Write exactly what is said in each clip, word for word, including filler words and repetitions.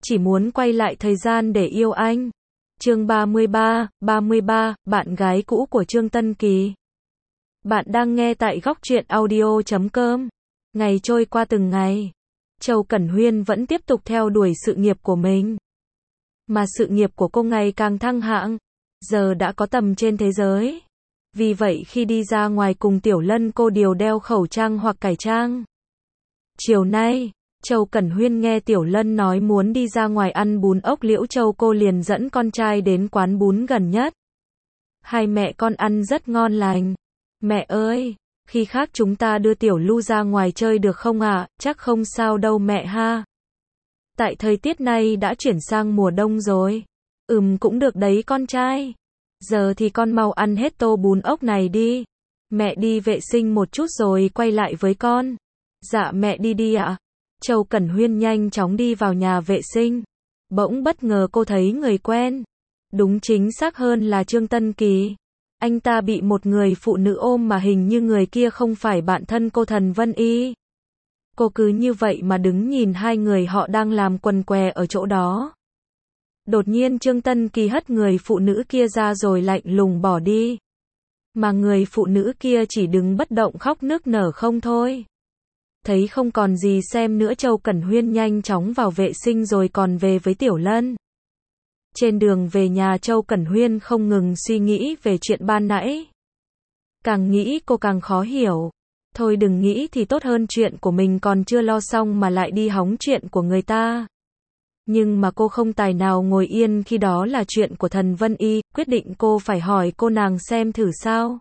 chỉ muốn quay lại thời gian để yêu anh. Chương ba mươi ba, ba mươi ba, bạn gái cũ của Trương Tân Kỳ. Bạn đang nghe tại góc truyện audio chấm com. Ngày trôi qua từng ngày, Châu Cẩn Huyên vẫn tiếp tục theo đuổi sự nghiệp của mình. Mà sự nghiệp của cô ngày càng thăng hạng, giờ đã có tầm trên thế giới. Vì vậy khi đi ra ngoài cùng Tiểu Lân cô đều đeo khẩu trang hoặc cải trang. Chiều nay, Châu Cẩn Huyên nghe Tiểu Lân nói muốn đi ra ngoài ăn bún ốc Liễu Châu, cô liền dẫn con trai đến quán bún gần nhất. Hai mẹ con ăn rất ngon lành. Mẹ ơi, khi khác chúng ta đưa Tiểu Lu ra ngoài chơi được không ạ? À? Chắc không sao đâu mẹ ha. Tại thời tiết này đã chuyển sang mùa đông rồi. Ừm cũng được đấy con trai. Giờ thì con mau ăn hết tô bún ốc này đi. Mẹ đi vệ sinh một chút rồi quay lại với con. Dạ mẹ đi đi ạ. Châu Cẩn Huyên nhanh chóng đi vào nhà vệ sinh. Bỗng bất ngờ cô thấy người quen. Đúng chính xác hơn là Trương Tân Kỳ. Anh ta bị một người phụ nữ ôm mà hình như người kia không phải bạn thân cô Thần Vân Y. Cô cứ như vậy mà đứng nhìn hai người họ đang làm quần què ở chỗ đó. Đột nhiên Trương Tân Kỳ hất người phụ nữ kia ra rồi lạnh lùng bỏ đi. Mà người phụ nữ kia chỉ đứng bất động khóc nức nở không thôi. Thấy không còn gì xem nữa, Châu Cẩn Huyên nhanh chóng vào vệ sinh rồi còn về với Tiểu Lân. Trên đường về nhà, Châu Cẩn Huyên không ngừng suy nghĩ về chuyện ban nãy. Càng nghĩ cô càng khó hiểu. Thôi đừng nghĩ thì tốt hơn, chuyện của mình còn chưa lo xong mà lại đi hóng chuyện của người ta. Nhưng mà cô không tài nào ngồi yên khi đó là chuyện của Thần Vân Y, quyết định cô phải hỏi cô nàng xem thử sao.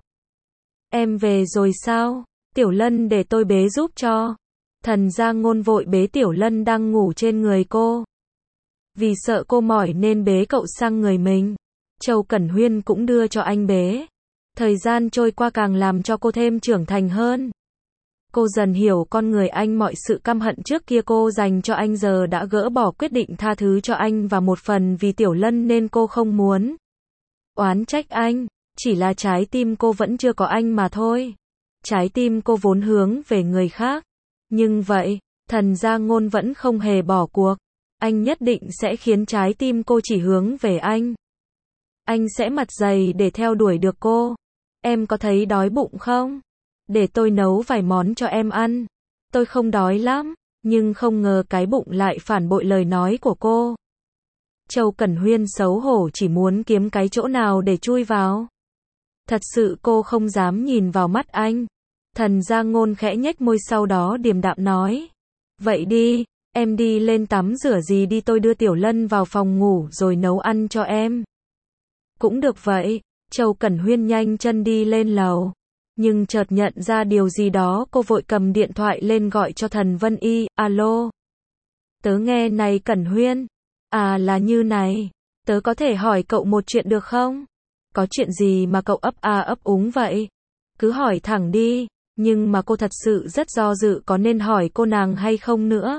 Em về rồi sao? Tiểu Lân để tôi bế giúp cho. Thần Gia Ngôn vội bế Tiểu Lân đang ngủ trên người cô. Vì sợ cô mỏi nên bế cậu sang người mình. Châu Cẩn Huyên cũng đưa cho anh bế. Thời gian trôi qua càng làm cho cô thêm trưởng thành hơn. Cô dần hiểu con người anh, mọi sự căm hận trước kia cô dành cho anh giờ đã gỡ bỏ, quyết định tha thứ cho anh, và một phần vì Tiểu Lân nên cô không muốn oán trách anh. Chỉ là trái tim cô vẫn chưa có anh mà thôi. Trái tim cô vốn hướng về người khác. Nhưng vậy, Thần Gia Ngôn vẫn không hề bỏ cuộc. Anh nhất định sẽ khiến trái tim cô chỉ hướng về anh. Anh sẽ mặt dày để theo đuổi được cô. Em có thấy đói bụng không? Để tôi nấu vài món cho em ăn. Tôi không đói lắm, nhưng không ngờ cái bụng lại phản bội lời nói của cô. Châu Cẩn Huyên xấu hổ chỉ muốn kiếm cái chỗ nào để chui vào. Thật sự cô không dám nhìn vào mắt anh. Thần Gia Ngôn khẽ nhếch môi, sau đó điềm đạm nói. Vậy đi, em đi lên tắm rửa gì đi, tôi đưa Tiểu Lân vào phòng ngủ rồi nấu ăn cho em. Cũng được vậy. Châu Cẩn Huyên nhanh chân đi lên lầu. Nhưng chợt nhận ra điều gì đó, cô vội cầm điện thoại lên gọi cho Thần Vân Y. Alo. Tớ nghe này Cẩn Huyên. À là như này. Tớ có thể hỏi cậu một chuyện được không? Có chuyện gì mà cậu ấp a ấp úng vậy? Cứ hỏi thẳng đi. Nhưng mà cô thật sự rất do dự có nên hỏi cô nàng hay không nữa.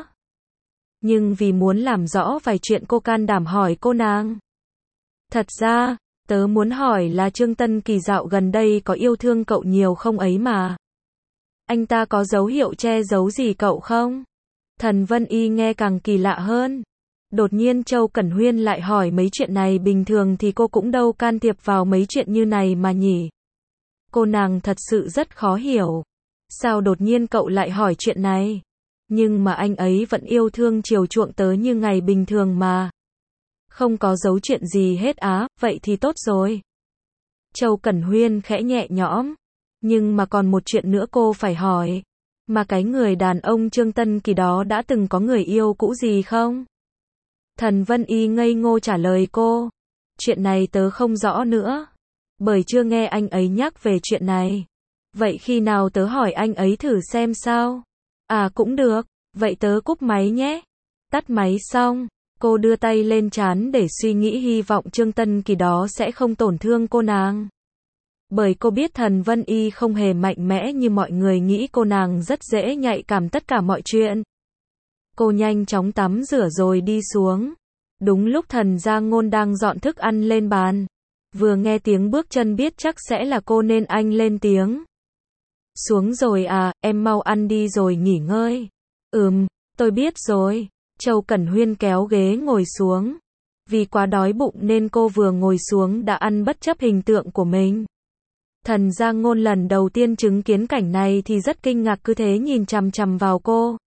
Nhưng vì muốn làm rõ vài chuyện cô can đảm hỏi cô nàng. Thật ra, tớ muốn hỏi là Trương Tân Kỳ dạo gần đây có yêu thương cậu nhiều không ấy mà. Anh ta có dấu hiệu che giấu gì cậu không? Thần Vân Y nghe càng kỳ lạ hơn. Đột nhiên Châu Cẩn Huyên lại hỏi mấy chuyện này, bình thường thì cô cũng đâu can thiệp vào mấy chuyện như này mà nhỉ. Cô nàng thật sự rất khó hiểu. Sao đột nhiên cậu lại hỏi chuyện này? Nhưng mà anh ấy vẫn yêu thương chiều chuộng tớ như ngày bình thường mà. Không có giấu chuyện gì hết á, vậy thì tốt rồi. Châu Cẩn Huyên khẽ nhẹ nhõm. Nhưng mà còn một chuyện nữa cô phải hỏi. Mà cái người đàn ông Trương Tân Kỳ đó đã từng có người yêu cũ gì không? Thần Vân Y ngây ngô trả lời cô. Chuyện này tớ không rõ nữa. Bởi chưa nghe anh ấy nhắc về chuyện này. Vậy khi nào tớ hỏi anh ấy thử xem sao? À cũng được, vậy tớ cúp máy nhé. Tắt máy xong, cô đưa tay lên trán để suy nghĩ, hy vọng Trương Tân Kỳ đó sẽ không tổn thương cô nàng. Bởi cô biết Thần Vân Y không hề mạnh mẽ như mọi người nghĩ, cô nàng rất dễ nhạy cảm tất cả mọi chuyện. Cô nhanh chóng tắm rửa rồi đi xuống. Đúng lúc Thần Gia Ngôn đang dọn thức ăn lên bàn. Vừa nghe tiếng bước chân biết chắc sẽ là cô nên anh lên tiếng. Xuống rồi à, em mau ăn đi rồi nghỉ ngơi. Ừm, tôi biết rồi. Châu Cẩn Huyên kéo ghế ngồi xuống. Vì quá đói bụng nên cô vừa ngồi xuống đã ăn bất chấp hình tượng của mình. Thần Giang Ngôn lần đầu tiên chứng kiến cảnh này thì rất kinh ngạc, cứ thế nhìn chằm chằm vào cô.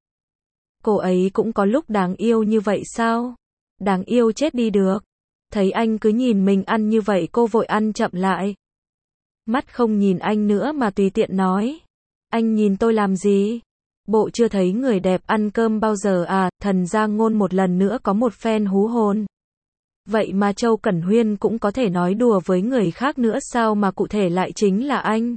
Cô ấy cũng có lúc đáng yêu như vậy sao? Đáng yêu chết đi được. Thấy anh cứ nhìn mình ăn như vậy cô vội ăn chậm lại. Mắt không nhìn anh nữa mà tùy tiện nói. Anh nhìn tôi làm gì? Bộ chưa thấy người đẹp ăn cơm bao giờ à? Thần Giang Ngôn một lần nữa có một phen hú hồn. Vậy mà Châu Cẩn Huyên cũng có thể nói đùa với người khác nữa sao mà cụ thể lại chính là anh?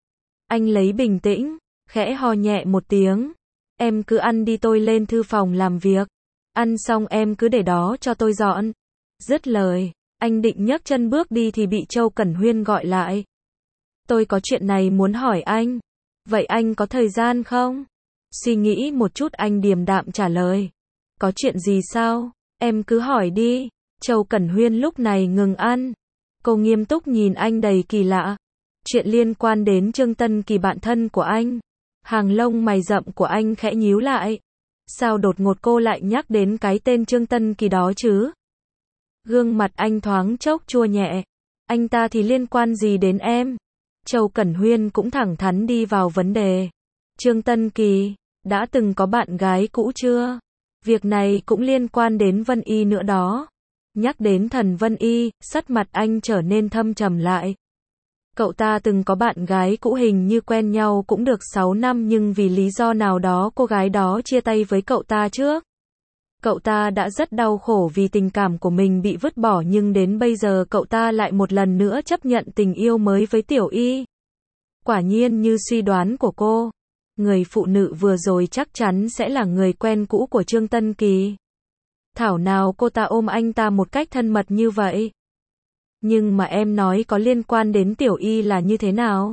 Anh lấy bình tĩnh, khẽ ho nhẹ một tiếng. Em cứ ăn đi, tôi lên thư phòng làm việc. Ăn xong em cứ để đó cho tôi dọn. Dứt lời, anh định nhấc chân bước đi thì bị Châu Cẩn Huyên gọi lại. Tôi có chuyện này muốn hỏi anh. Vậy anh có thời gian không? Suy nghĩ một chút anh điềm đạm trả lời. Có chuyện gì sao? Em cứ hỏi đi. Châu Cẩn Huyên lúc này ngừng ăn. Cô nghiêm túc nhìn anh đầy kỳ lạ. Chuyện liên quan đến Trương Tân Kỳ, bạn thân của anh. Hàng lông mày rậm của anh khẽ nhíu lại. Sao đột ngột cô lại nhắc đến cái tên Trương Tân Kỳ đó chứ? Gương mặt anh thoáng chốc chua nhẹ. Anh ta thì liên quan gì đến em? Châu Cẩn Huyên cũng thẳng thắn đi vào vấn đề. Trương Tân Kỳ đã từng có bạn gái cũ chưa? Việc này cũng liên quan đến Vân Y nữa đó. Nhắc đến thần Vân Y, sắc mặt anh trở nên thâm trầm lại. Cậu ta từng có bạn gái cũ, hình như quen nhau cũng được sáu năm, nhưng vì lý do nào đó cô gái đó chia tay với cậu ta trước. Cậu ta đã rất đau khổ vì tình cảm của mình bị vứt bỏ, nhưng đến bây giờ cậu ta lại một lần nữa chấp nhận tình yêu mới với Tiểu Y. Quả nhiên như suy đoán của cô, người phụ nữ vừa rồi chắc chắn sẽ là người quen cũ của Trương Tân Kỳ. Thảo nào cô ta ôm anh ta một cách thân mật như vậy. Nhưng mà em nói có liên quan đến Tiểu Y là như thế nào?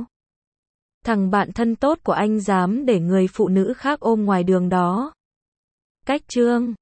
Thằng bạn thân tốt của anh dám để người phụ nữ khác ôm ngoài đường đó. Cách Trương